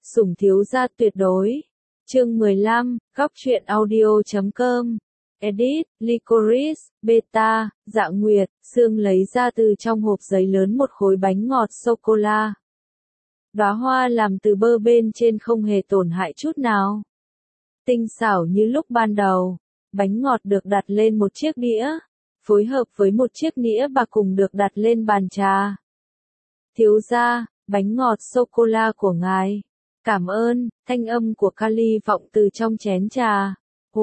Sủng thiếu gia tuyệt đối. Chương 15, góc truyện audio.com. Edit, Licorice, Beta, Dạ Nguyệt, Sương lấy ra từ trong hộp giấy lớn một khối bánh ngọt sô-cô-la. Đóa hoa làm từ bơ bên trên không hề tổn hại chút nào. Tinh xảo như lúc ban đầu, bánh ngọt được đặt lên một chiếc đĩa, phối hợp với một chiếc nĩa bạc cùng được đặt lên bàn trà. Thiếu gia, bánh ngọt sô-cô-la của ngài. Cảm ơn, thanh âm của Kali vọng từ trong chén trà.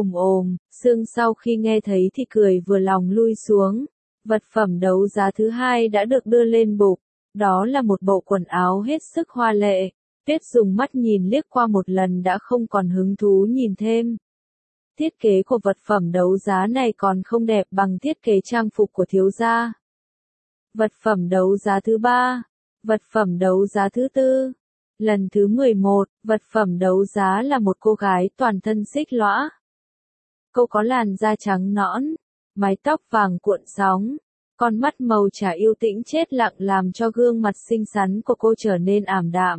Sương sau khi nghe thấy thì cười vừa lòng lui xuống. Vật phẩm đấu giá thứ hai đã được đưa lên bục. Đó là một bộ quần áo hết sức hoa lệ. Tuyết dùng mắt nhìn liếc qua một lần đã không còn hứng thú nhìn thêm. Thiết kế của vật phẩm đấu giá này còn không đẹp bằng thiết kế trang phục của thiếu gia. Vật phẩm đấu giá thứ ba. Vật phẩm đấu giá thứ tư. Lần thứ 11, vật phẩm đấu giá là một cô gái toàn thân xích lõa. Cô có làn da trắng nõn, mái tóc vàng cuộn sóng, con mắt màu trà yêu tĩnh chết lặng làm cho gương mặt xinh xắn của cô trở nên ảm đạm.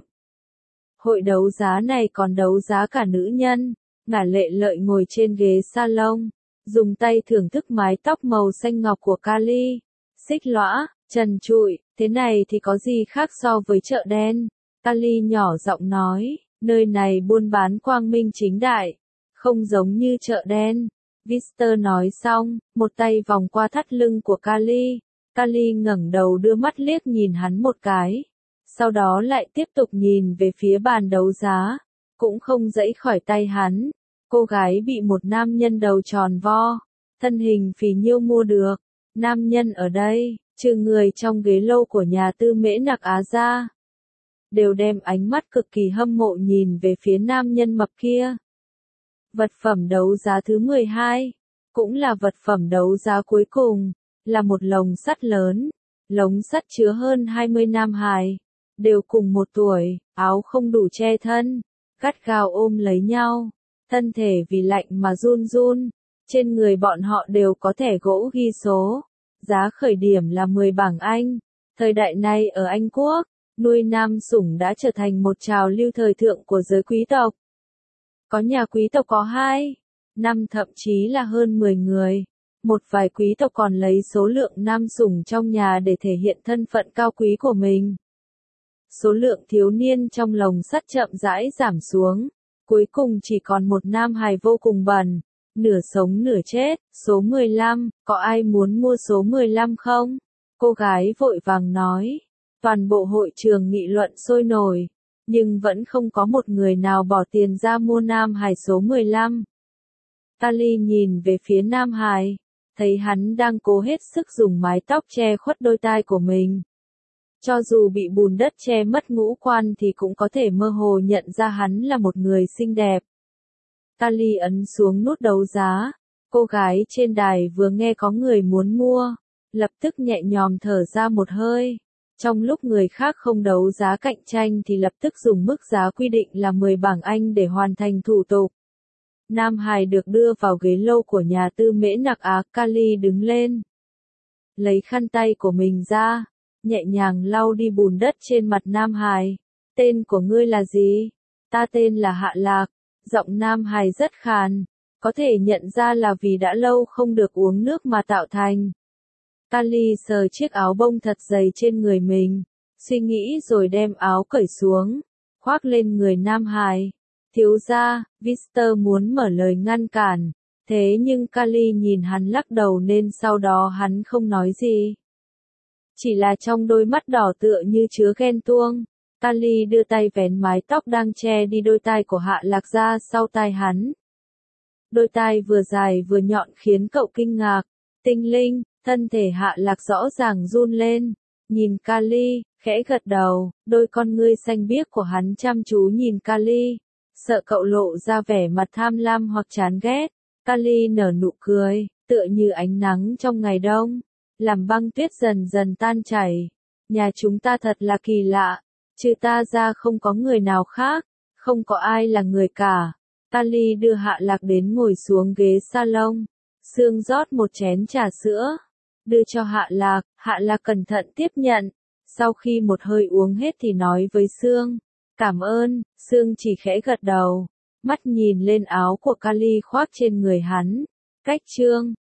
Hội đấu giá này còn đấu giá cả nữ nhân. Ngả Lệ Lợi ngồi trên ghế salon, dùng tay thưởng thức mái tóc màu xanh ngọc của Kali. Xích lõa, trần trụi, thế này thì có gì khác so với chợ đen? Kali nhỏ giọng nói, nơi này buôn bán quang minh chính đại, không giống như chợ đen. Victor nói xong, một tay vòng qua thắt lưng của Kali. Kali ngẩng đầu đưa mắt liếc nhìn hắn một cái, sau đó lại tiếp tục nhìn về phía bàn đấu giá, cũng không giãy khỏi tay hắn. Cô gái bị một nam nhân đầu tròn vo, thân hình phì nhiêu mua được. Nam nhân ở đây, trừ người trong ghế lâu của nhà tư Mễ Nặc Á ra, đều đem ánh mắt cực kỳ hâm mộ nhìn về phía nam nhân mập kia. Vật phẩm đấu giá thứ 12, cũng là vật phẩm đấu giá cuối cùng, là một lồng sắt lớn. Lồng sắt chứa hơn 20 nam hài, đều cùng một tuổi, áo không đủ che thân, gắt gao ôm lấy nhau, thân thể vì lạnh mà run run. Trên người bọn họ đều có thẻ gỗ ghi số, giá khởi điểm là 10 bảng Anh. Thời đại này ở Anh Quốc, nuôi nam sủng đã trở thành một trào lưu thời thượng của giới quý tộc. Có nhà quý tộc có 2, 5 thậm chí là hơn 10 người. Một vài quý tộc còn lấy số lượng nam sủng trong nhà để thể hiện thân phận cao quý của mình. Số lượng thiếu niên trong lồng sắt chậm rãi giảm xuống. Cuối cùng chỉ còn một nam hài vô cùng bẩn, nửa sống nửa chết. Số 15, có ai muốn mua số 15 không? Cô gái vội vàng nói. Toàn bộ hội trường nghị luận sôi nổi, nhưng vẫn không có một người nào bỏ tiền ra mua nam hài số 15. Kali nhìn về phía nam hài, thấy hắn đang cố hết sức dùng mái tóc che khuất đôi tai của mình. Cho dù bị bùn đất che mất ngũ quan thì cũng có thể mơ hồ nhận ra hắn là một người xinh đẹp. Kali ấn xuống nút đấu giá. Cô gái trên đài vừa nghe có người muốn mua, lập tức nhẹ nhõm thở ra một hơi. Trong lúc người khác không đấu giá cạnh tranh thì lập tức dùng mức giá quy định là 10 bảng Anh để hoàn thành thủ tục. Nam hài được đưa vào ghế lâu của nhà tư Mễ Nặc Á. Kali đứng lên, lấy khăn tay của mình ra, nhẹ nhàng lau đi bùn đất trên mặt nam hài. Tên của ngươi là gì? Ta tên là Hạ Lạc. Giọng nam hài rất khàn, có thể nhận ra là vì đã lâu không được uống nước mà tạo thành. Kali sờ chiếc áo bông thật dày trên người mình, suy nghĩ rồi đem áo cởi xuống, khoác lên người nam hài. Thiếu gia, Victor muốn mở lời ngăn cản, thế nhưng Kali nhìn hắn lắc đầu nên sau đó hắn không nói gì. Chỉ là trong đôi mắt đỏ tựa như chứa ghen tuông, Kali đưa tay vén mái tóc đang che đi đôi tai của Hạ Lạc ra sau tai hắn. Đôi tai vừa dài vừa nhọn khiến cậu kinh ngạc. Tinh linh, thân thể Hạ Lạc rõ ràng run lên, nhìn Kali, khẽ gật đầu. Đôi con ngươi xanh biếc của hắn chăm chú nhìn Kali, sợ cậu lộ ra vẻ mặt tham lam hoặc chán ghét. Kali nở nụ cười, tựa như ánh nắng trong ngày đông, làm băng tuyết dần dần tan chảy. Nhà chúng ta thật là kỳ lạ, trừ ta ra không có người nào khác, không có ai là người cả. Kali đưa Hạ Lạc đến ngồi xuống ghế salon. Sương rót một chén trà sữa, đưa cho Hạ Lạc. Hạ Lạc cẩn thận tiếp nhận, sau khi một hơi uống hết thì nói với Sương, Cảm ơn, Sương chỉ khẽ gật đầu, mắt nhìn lên áo của Kali khoác trên người hắn. Cách chương